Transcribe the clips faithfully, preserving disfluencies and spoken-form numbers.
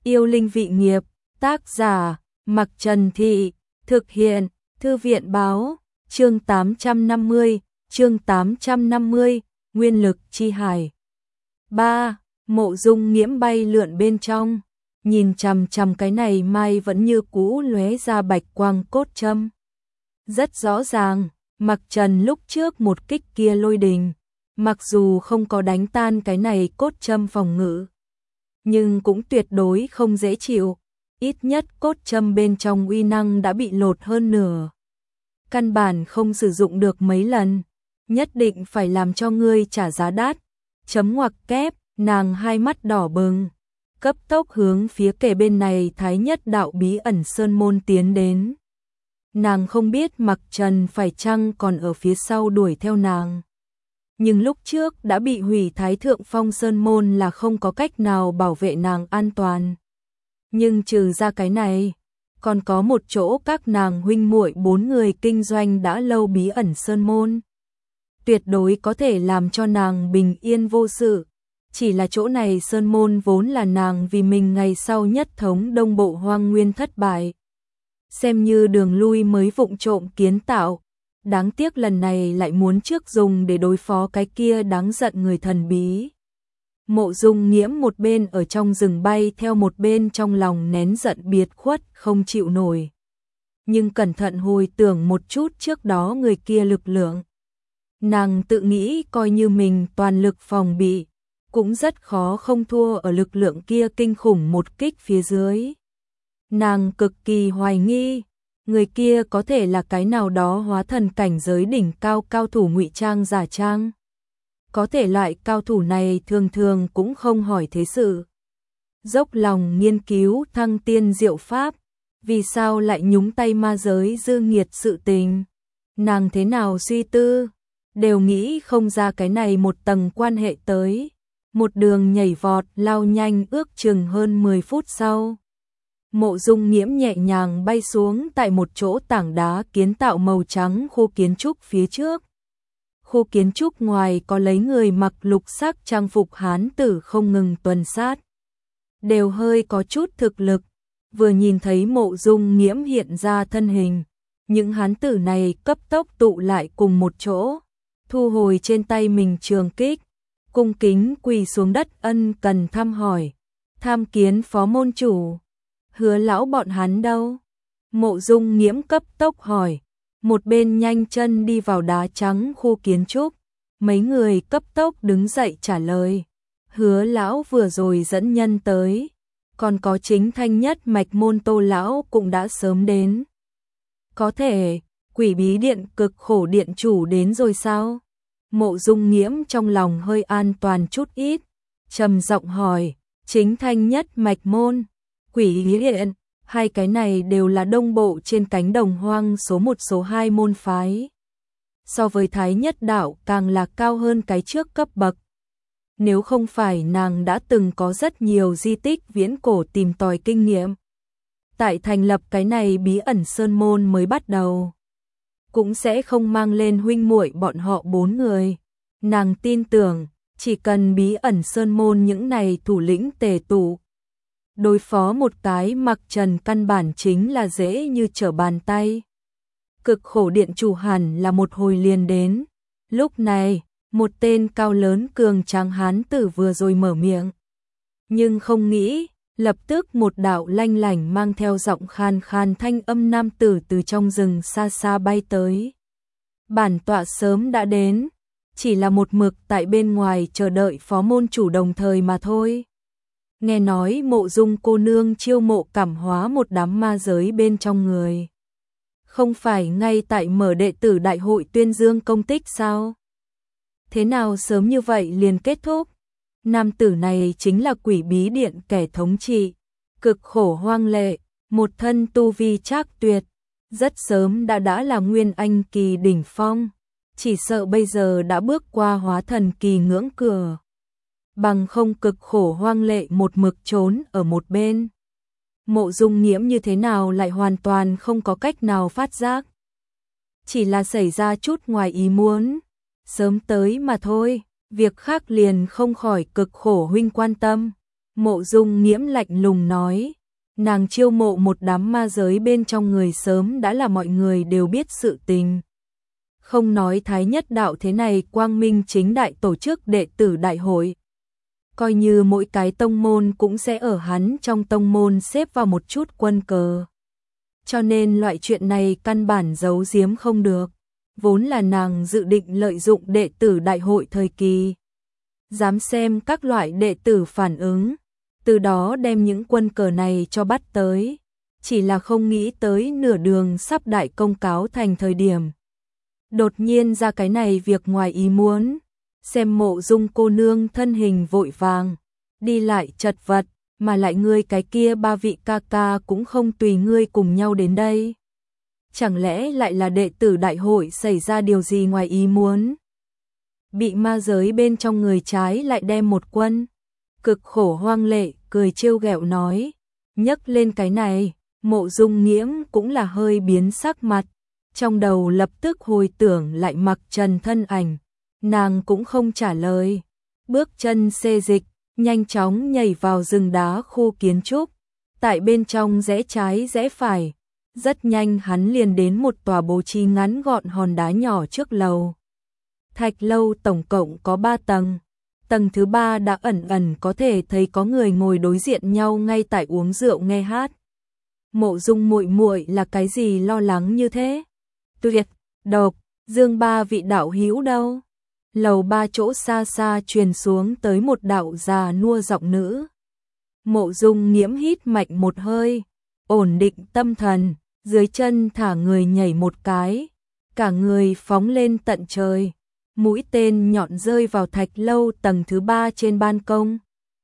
Yêu linh vị nghiệp, tác giả, Mặc Trần Thị, thực hiện, Thư viện báo, chương tám trăm năm mươi, chương tám trăm năm mươi, Nguyên lực chi hải. ba. Mộ Dung Nghiễm bay lượn bên trong, nhìn chằm chằm cái này mai vẫn như cũ lóe ra bạch quang cốt châm. Rất rõ ràng, Mặc Trần lúc trước một kích kia lôi đình, mặc dù không có đánh tan cái này cốt châm phòng ngự, nhưng cũng tuyệt đối không dễ chịu, ít nhất cốt châm bên trong uy năng đã bị lột hơn nửa. Căn bản không sử dụng được mấy lần, nhất định phải làm cho ngươi trả giá đắt. Chấm ngoặc kép, nàng hai mắt đỏ bừng, cấp tốc hướng phía kề bên này Thái Nhất Đạo bí ẩn sơn môn tiến đến. Nàng không biết Mặc Trần phải chăng còn ở phía sau đuổi theo nàng. Nhưng lúc trước đã bị hủy Thái Thượng Phong Sơn Môn là không có cách nào bảo vệ nàng an toàn. Nhưng trừ ra cái này, còn có một chỗ các nàng huynh muội bốn người kinh doanh đã lâu bí ẩn Sơn Môn. Tuyệt đối có thể làm cho nàng bình yên vô sự. Chỉ là chỗ này Sơn Môn vốn là nàng vì mình ngày sau nhất thống Đông Bộ Hoang Nguyên thất bại, xem như đường lui mới vụng trộm kiến tạo. Đáng tiếc lần này lại muốn trước dùng để đối phó cái kia đáng giận người thần bí. Mộ Dung Nghiễm một bên ở trong rừng bay theo một bên trong lòng nén giận biệt khuất không chịu nổi. Nhưng cẩn thận hồi tưởng một chút trước đó người kia lực lượng. Nàng tự nghĩ coi như mình toàn lực phòng bị, cũng rất khó không thua ở lực lượng kia kinh khủng một kích phía dưới. Nàng cực kỳ hoài nghi, người kia có thể là cái nào đó hóa thần cảnh giới đỉnh cao cao thủ ngụy trang giả trang. Có thể loại cao thủ này thường thường cũng không hỏi thế sự, dốc lòng nghiên cứu thăng tiên diệu pháp, vì sao lại nhúng tay ma giới dư nghiệt sự tình. Nàng thế nào suy tư, đều nghĩ không ra cái này một tầng quan hệ tới. Một đường nhảy vọt lao nhanh ước chừng hơn mười phút sau. Mộ Dung Nghiễm nhẹ nhàng bay xuống tại một chỗ tảng đá kiến tạo màu trắng khu kiến trúc phía trước. Khu kiến trúc ngoài có lấy người mặc lục sắc trang phục hán tử không ngừng tuần sát. Đều hơi có chút thực lực, vừa nhìn thấy Mộ Dung Nghiễm hiện ra thân hình. Những hán tử này cấp tốc tụ lại cùng một chỗ, thu hồi trên tay mình trường kích, cung kính quỳ xuống đất ân cần thăm hỏi. Tham kiến phó môn chủ. Hứa lão bọn hắn đâu? Mộ Dung Nghiễm cấp tốc hỏi, một bên nhanh chân đi vào đá trắng khu kiến trúc. Mấy người cấp tốc đứng dậy trả lời, Hứa lão vừa rồi dẫn nhân tới, còn có chính thanh nhất mạch môn Tô lão cũng đã sớm đến. Có thể, Quỷ Bí Điện Cực Khổ điện chủ đến rồi sao? Mộ Dung Nghiễm trong lòng hơi an toàn chút ít, trầm giọng hỏi, chính thanh nhất mạch môn, Quỷ Bí Điện, hai cái này đều là đông bộ trên cánh đồng hoang số một số hai môn phái. So với Thái Nhất Đạo càng là cao hơn cái trước cấp bậc. Nếu không phải nàng đã từng có rất nhiều di tích viễn cổ tìm tòi kinh nghiệm, tại thành lập cái này bí ẩn sơn môn mới bắt đầu, cũng sẽ không mang lên huynh muội bọn họ bốn người. Nàng tin tưởng, chỉ cần bí ẩn sơn môn những này thủ lĩnh tề tụ, đối phó một cái Mặc Trần căn bản chính là dễ như trở bàn tay. Cực Khổ điện chủ hẳn là một hồi liền đến. Lúc này, một tên cao lớn cường tráng hán tử vừa rồi mở miệng. Nhưng không nghĩ, lập tức một đạo lanh lảnh mang theo giọng khan khan thanh âm nam tử từ trong rừng xa xa bay tới. Bản tọa sớm đã đến, chỉ là một mực tại bên ngoài chờ đợi phó môn chủ đồng thời mà thôi. Nghe nói Mộ Dung cô nương chiêu mộ cảm hóa một đám ma giới bên trong người. Không phải ngay tại mở đệ tử đại hội tuyên dương công tích sao? Thế nào sớm như vậy liền kết thúc? Nam tử này chính là Quỷ Bí Điện kẻ thống trị, Cực Khổ hoang lệ, một thân tu vi trác tuyệt, rất sớm đã đã là nguyên anh kỳ đỉnh phong, chỉ sợ bây giờ đã bước qua hóa thần kỳ ngưỡng cửa. Bằng không Cực Khổ hoang lệ một mực trốn ở một bên. Mộ Dung Nghiễm như thế nào lại hoàn toàn không có cách nào phát giác. Chỉ là xảy ra chút ngoài ý muốn, sớm tới mà thôi, việc khác liền không khỏi Cực Khổ huynh quan tâm. Mộ Dung Nghiễm lạnh lùng nói, nàng chiêu mộ một đám ma giới bên trong người sớm đã là mọi người đều biết sự tình. Không nói Thái Nhất Đạo thế này quang minh chính đại tổ chức đệ tử đại hội. Coi như mỗi cái tông môn cũng sẽ ở hắn trong tông môn xếp vào một chút quân cờ. Cho nên loại chuyện này căn bản giấu giếm không được. Vốn là nàng dự định lợi dụng đệ tử đại hội thời kỳ. Dám xem các loại đệ tử phản ứng. Từ đó đem những quân cờ này cho bắt tới. Chỉ là không nghĩ tới nửa đường sắp đại công cáo thành thời điểm. Đột nhiên ra cái này việc ngoài ý muốn. Xem Mộ Dung cô nương thân hình vội vàng. Đi lại chật vật. Mà lại ngươi cái kia ba vị ca ca cũng không tùy ngươi cùng nhau đến đây. Chẳng lẽ lại là đệ tử đại hội xảy ra điều gì ngoài ý muốn? Bị ma giới bên trong người trái lại đem một quân. Cực khổ hoang lệ, cười trêu ghẹo nói. Nhấc lên cái này, Mộ Dung Nghiễm cũng là hơi biến sắc mặt. Trong đầu lập tức hồi tưởng lại Mặc Trần thân ảnh. Nàng cũng không trả lời. Bước chân xê dịch, nhanh chóng nhảy vào rừng đá khu kiến trúc. Tại bên trong rẽ trái rẽ phải. Rất nhanh hắn liền đến một tòa bố trí ngắn gọn hòn đá nhỏ trước lầu. Thạch lâu tổng cộng có ba tầng. Tầng thứ ba đã ẩn ẩn có thể thấy có người ngồi đối diện nhau ngay tại uống rượu nghe hát. Mộ Dung muội muội là cái gì lo lắng như thế? Tuyệt, độc, Dương ba vị đạo hữu đâu? Lầu ba chỗ xa xa truyền xuống tới một đạo già nua giọng nữ. Mộ Dung Nghiễm hít mạnh một hơi, ổn định tâm thần, dưới chân thả người nhảy một cái, cả người phóng lên tận trời. Mũi tên nhọn rơi vào thạch lâu tầng thứ ba trên ban công.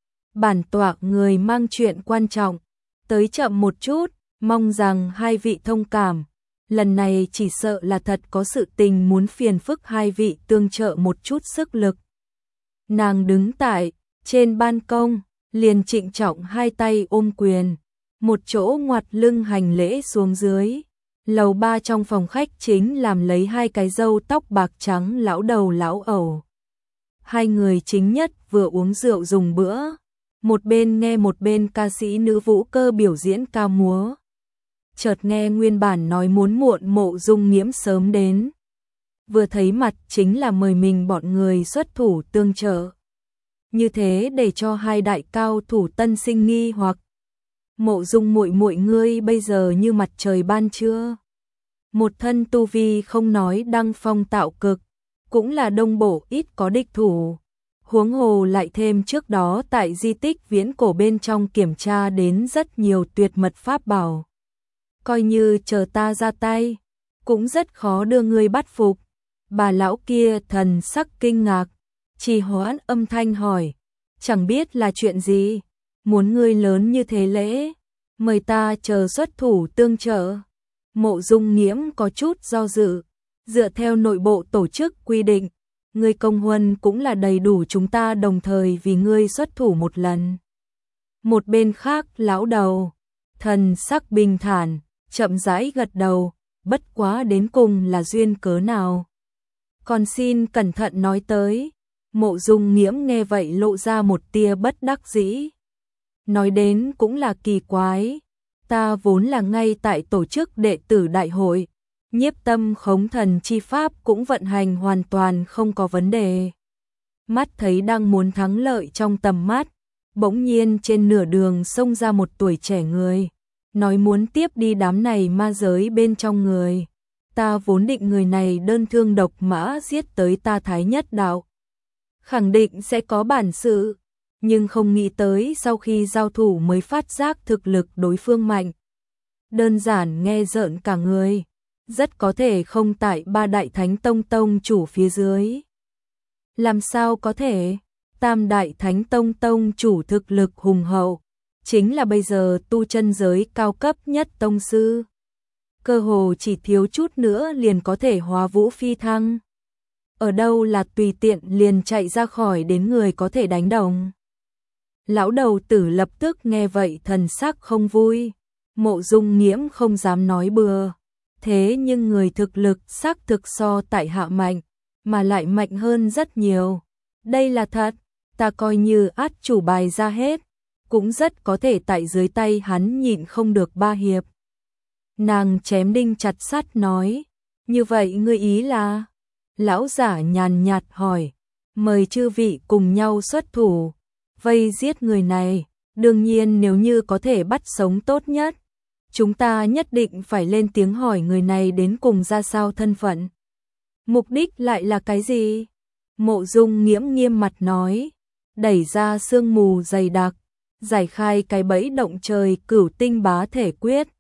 Bản tọa người mang chuyện quan trọng, tới chậm một chút, mong rằng hai vị thông cảm. Lần này chỉ sợ là thật có sự tình muốn phiền phức hai vị tương trợ một chút sức lực. Nàng đứng tại trên ban công, liền trịnh trọng hai tay ôm quyền, một chỗ ngoặt lưng hành lễ xuống dưới. Lầu ba trong phòng khách chính làm lấy hai cái râu tóc bạc trắng lão đầu lão ẩu. Hai người chính nhất vừa uống rượu dùng bữa, một bên nghe một bên ca sĩ nữ vũ cơ biểu diễn ca múa. Chợt nghe nguyên bản nói muốn muộn Mộ Dung Nghiễm sớm đến. Vừa thấy mặt chính là mời mình bọn người xuất thủ tương trợ. Như thế để cho hai đại cao thủ tân sinh nghi hoặc. Mộ Dung muội muội ngươi bây giờ như mặt trời ban trưa. Một thân tu vi không nói đăng phong tạo cực, cũng là đông bổ ít có địch thủ. Huống hồ lại thêm trước đó tại di tích viễn cổ bên trong kiểm tra đến rất nhiều tuyệt mật pháp bảo. Coi như chờ ta ra tay, cũng rất khó đưa ngươi bắt phục. Bà lão kia thần sắc kinh ngạc, trì hoãn âm thanh hỏi, chẳng biết là chuyện gì, muốn ngươi lớn như thế lễ, mời ta chờ xuất thủ tương trợ. Mộ Dung Nghiễm có chút do dự, dựa theo nội bộ tổ chức quy định, ngươi công huân cũng là đầy đủ chúng ta đồng thời vì ngươi xuất thủ một lần. Một bên khác lão đầu, thần sắc bình thản, chậm rãi gật đầu, bất quá đến cùng là duyên cớ nào. Còn xin cẩn thận nói tới. Mộ Dung Nghiễm nghe vậy lộ ra một tia bất đắc dĩ. Nói đến cũng là kỳ quái. Ta vốn là ngay tại tổ chức đệ tử đại hội. Nhiếp tâm khống thần chi pháp cũng vận hành hoàn toàn không có vấn đề. Mắt thấy đang muốn thắng lợi trong tầm mắt. Bỗng nhiên trên nửa đường xông ra một tuổi trẻ người. Nói muốn tiếp đi đám này ma giới bên trong người. Ta vốn định người này đơn thương độc mã giết tới ta Thái Nhất Đạo. Khẳng định sẽ có bản sự. Nhưng không nghĩ tới sau khi giao thủ mới phát giác thực lực đối phương mạnh. Đơn giản nghe rợn cả người. Rất có thể không tại ba đại thánh tông tông chủ phía dưới. Làm sao có thể? Tam đại thánh tông tông chủ thực lực hùng hậu. Chính là bây giờ tu chân giới cao cấp nhất tông sư. Cơ hồ chỉ thiếu chút nữa liền có thể hóa vũ phi thăng. Ở đâu là tùy tiện liền chạy ra khỏi đến người có thể đánh đồng. Lão đầu tử lập tức nghe vậy thần sắc không vui. Mộ Dung Nghiễm không dám nói bừa. Thế nhưng người thực lực xác thực so tại hạ mạnh, mà lại mạnh hơn rất nhiều. Đây là thật, ta coi như át chủ bài ra hết. cũng rất có thể tại dưới tay hắn nhịn không được ba hiệp. Nàng chém đinh chặt sắt nói, như vậy ngươi ý là? Lão giả nhàn nhạt hỏi, mời chư vị cùng nhau xuất thủ, vây giết người này, đương nhiên nếu như có thể bắt sống tốt nhất. Chúng ta nhất định phải lên tiếng hỏi người này đến cùng ra sao thân phận. Mục đích lại là cái gì? Mộ Dung Nghiễm nghiêm mặt nói, đẩy ra sương mù dày đặc, giải khai cái bẫy động trời cửu tinh bá thể quyết,